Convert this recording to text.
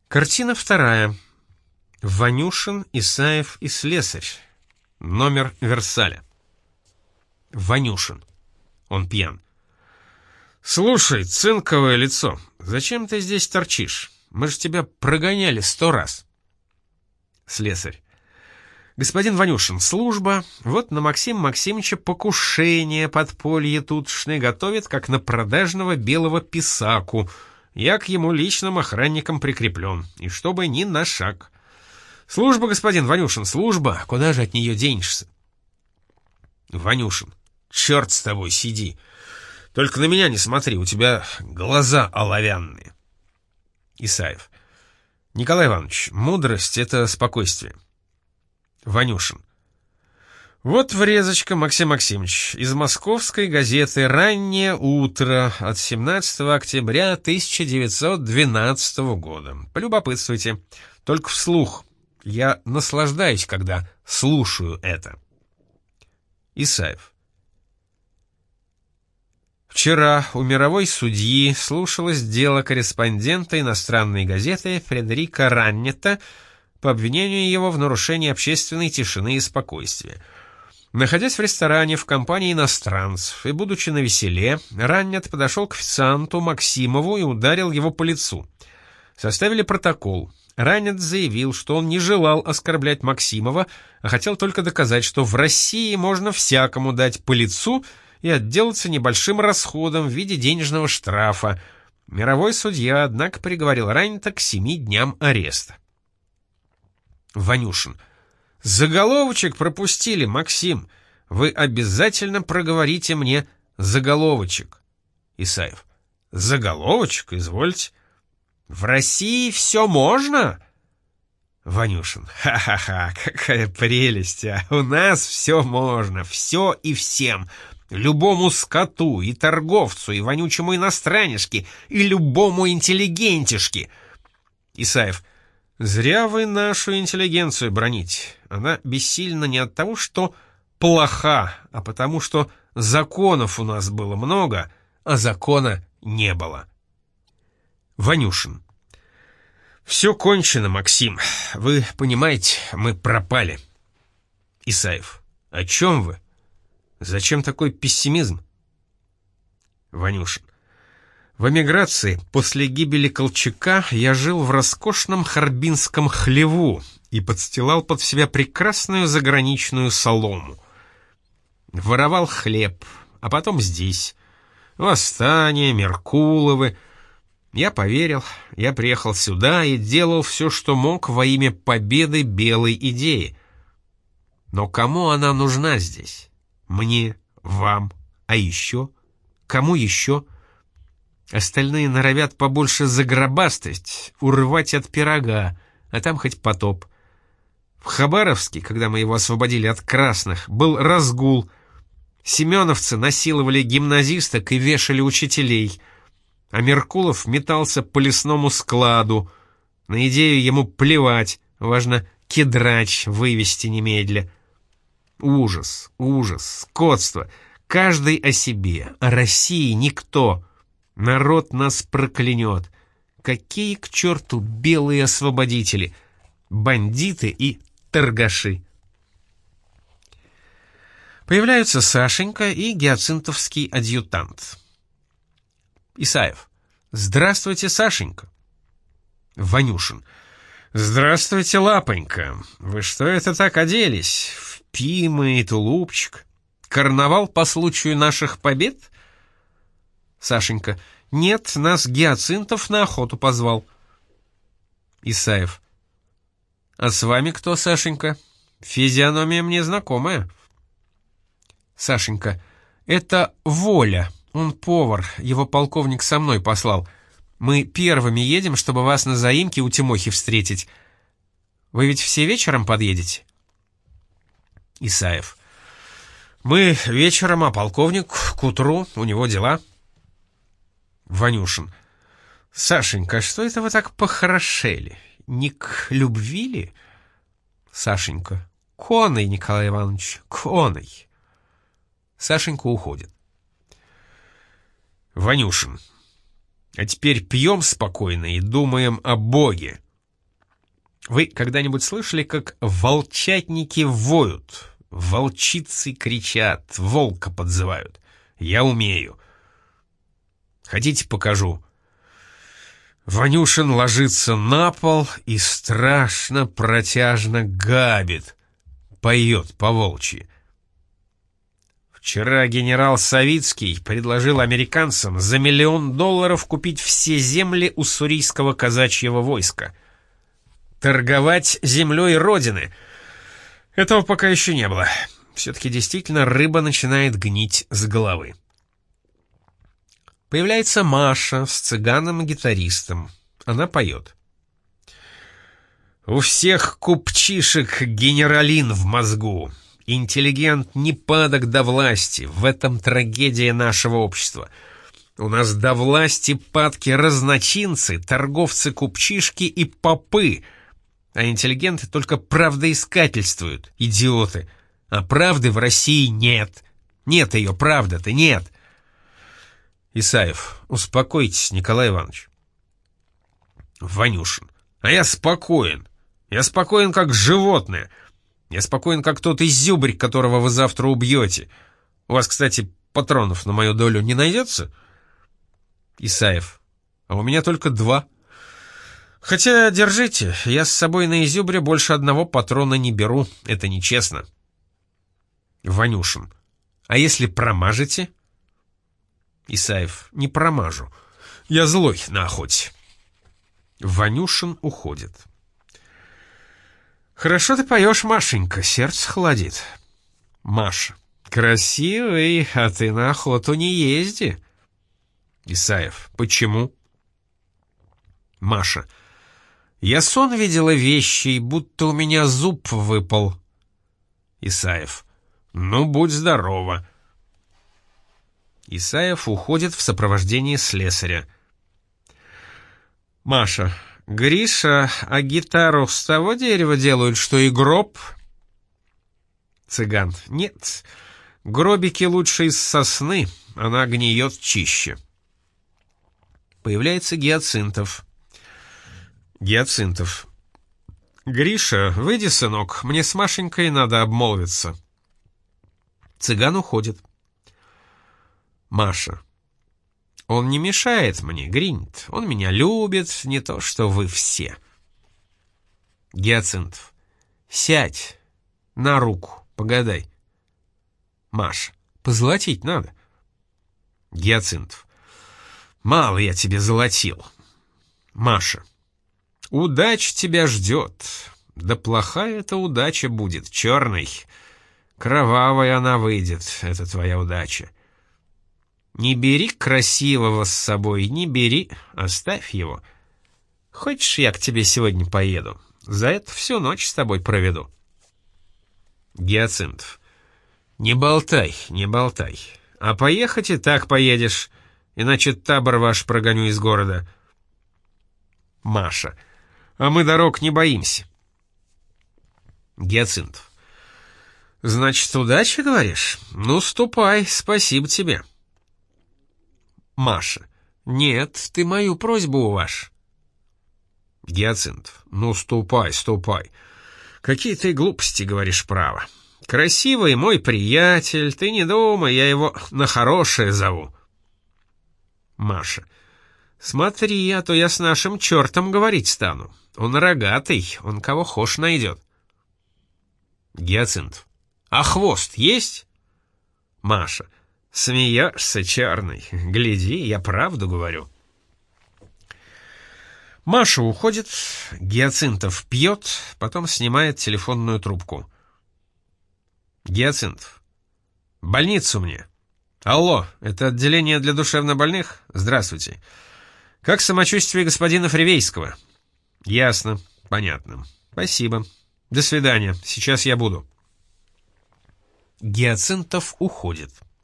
Картина вторая. Ванюшин, Исаев и Слесарь. Номер Версаля. Ванюшин. Он пьян. «Слушай, цинковое лицо, зачем ты здесь торчишь? Мы же тебя прогоняли 100 раз». Слесарь. «Господин Ванюшин, служба. Вот на Максима Максимовича покушение подполье тутшное готовит, как на продажного белого писаку. Я к ему личным охранникам прикреплен, и чтобы ни на шаг. Служба, господин Ванюшин, служба. Куда же от нее денешься?» Ванюшин. «Черт с тобой, сиди. Только на меня не смотри, у тебя глаза оловянные». Исаев. «Николай Иванович, мудрость — это спокойствие». Ванюшин. Вот врезочка, Максим Максимович, из московской газеты «Раннее утро» от 17 октября 1912 года. Полюбопытствуйте, только вслух. Я наслаждаюсь, когда слушаю это. Исаев. Вчера у мировой судьи слушалось дело корреспондента иностранной газеты Фредерика Раннета по обвинению его в нарушении общественной тишины и спокойствия. Находясь в ресторане в компании иностранцев и будучи навеселе, Раннет подошел к официанту Максимову и ударил его по лицу. Составили протокол. Раннет заявил, что он не желал оскорблять Максимова, а хотел только доказать, что в России можно всякому дать по лицу и отделаться небольшим расходом в виде денежного штрафа. Мировой судья, однако, приговорил Раннета к 7 дням ареста. Ванюшин. «Заголовочек пропустили, Максим. Вы обязательно проговорите мне заголовочек». Исаев. «Заголовочек, извольте». «В России все можно?» Ванюшин. «Ха-ха-ха, какая прелесть, а! У нас все можно, все и всем. Любому скоту и торговцу, и вонючему иностранишке, и любому интеллигентишке». Исаев. «Зря вы нашу интеллигенцию броните. Она бессильна не от того, что плоха, а потому что законов у нас было много, а закона не было». Ванюшин. «Все кончено, Максим. Вы понимаете, мы пропали». Исаев. «О чем вы? Зачем такой пессимизм?» Ванюшин. В эмиграции после гибели Колчака я жил в роскошном харбинском хлеву и подстилал под себя прекрасную заграничную солому. Воровал хлеб, а потом здесь. Восстание, Меркуловы. Я поверил, я приехал сюда и делал все, что мог во имя победы белой идеи. Но кому она нужна здесь? Мне, вам, а еще? Кому еще? Остальные норовят побольше загробастость, урвать от пирога, а там хоть потоп. В Хабаровске, когда мы его освободили от красных, был разгул. Семеновцы насиловали гимназисток и вешали учителей, а Меркулов метался по лесному складу. На идею ему плевать, важно кедрач вывести немедля. Ужас, ужас, скотство. Каждый о себе, о России никто. Народ нас проклянет. Какие к черту белые освободители, бандиты и торгаши. Появляются Сашенька и гиацинтовский адъютант. Исаев. «Здравствуйте, Сашенька». Ванюшин. «Здравствуйте, лапонька. Вы что это так оделись? В пимы и тулупчик. Карнавал по случаю наших побед?» Сашенька. «Нет, нас Гиацинтов на охоту позвал». Исаев. «А с вами кто, Сашенька? Физиономия мне знакомая». Сашенька. «Это Воля. Он повар. Его полковник со мной послал. Мы первыми едем, чтобы вас на заимке у Тимохи встретить. Вы ведь все вечером подъедете?» Исаев. «Мы вечером, а полковник к утру. У него дела». Ванюшин. «Сашенька, что это вы так похорошели? Не к любви ли?» Сашенька. «Коной, Николай Иванович, коной». Сашенька уходит. Ванюшин. «А теперь пьем спокойно и думаем о Боге. Вы когда-нибудь слышали, как волчатники воют, волчицы кричат, волка подзывают? Я умею. Хотите, покажу? Ванюшин ложится на пол и страшно протяжно габит, поет по-волчьи. Вчера генерал Савицкий предложил американцам за $1 миллион купить все земли уссурийского казачьего войска. Торговать землей Родины. Этого пока еще не было. Все-таки действительно рыба начинает гнить с головы. Появляется Маша с цыганом-гитаристом. Она поет. У всех купчишек генералин в мозгу. Интеллигент не падок до власти. В этом трагедия нашего общества. У нас до власти падки разночинцы, торговцы-купчишки и попы. А интеллигенты только правдоискательствуют, идиоты. А правды в России нет. Нет ее, правда-то нет. Исаев, успокойтесь, Николай Иванович. Ванюшин, а я спокоен. Я спокоен, как животное. Я спокоен, как тот изюбрь, которого вы завтра убьете. У вас, кстати, патронов на мою долю не найдется? Исаев, а у меня только 2. Хотя, держите, я с собой на изюбре больше 1 патрона не беру. Это нечестно. Ванюшин, а если промажете? Исаев, не промажу. Я злой на охоте. Ванюшин уходит. Хорошо ты поешь, Машенька, сердце холодит. Маша, красивый, а ты на охоту не езди. Исаев, почему? Маша, я сон видела вещий, будто у меня зуб выпал. Исаев, ну, будь здорова. Исаев уходит в сопровождении слесаря. Маша, Гриша, а гитару с того дерева делают, что и гроб? Цыган, нет, гробики лучше из сосны, она гниет чище. Появляется Гиацинтов. Гиацинтов. Гриша, выйди, сынок, мне с Машенькой надо обмолвиться. Цыган уходит. Маша. Он не мешает мне, Гринт. Он меня любит, не то что вы все. Гиацинтов. Сядь на руку, погадай. Маша. Позолотить надо. Гиацинтов. Мало я тебе золотил. Маша. Удача тебя ждет. Да плохая эта удача будет, черный. Кровавая она выйдет, это твоя удача. Не бери красивого с собой, не бери, оставь его. Хочешь, я к тебе сегодня поеду? За это всю ночь с тобой проведу. Гиацинтов. Не болтай, не болтай. А поехать и так поедешь, иначе табор ваш прогоню из города. Маша. А мы дорог не боимся. Гиацинтов. Значит, удачи, говоришь? Ну, ступай, спасибо тебе. Маша. Нет, ты мою просьбу уваж. Гиацинтов. Ну, ступай, ступай. Какие ты глупости говоришь, право. Красивый мой приятель, ты не думай, я его на хорошее зову. Маша. Смотри, а то я с нашим чертом говорить стану. Он рогатый, он кого хошь найдет. Гиацинтов. А хвост есть? Маша. Смеешься, черный. Гляди, я правду говорю. Маша уходит, Гиацинтов пьет, потом снимает телефонную трубку. Гиацинтов. Больницу мне. Алло, это отделение для душевнобольных? Здравствуйте. Как самочувствие господина Фривейского? Ясно, понятно. Спасибо. До свидания, сейчас я буду. Гиацинтов уходит.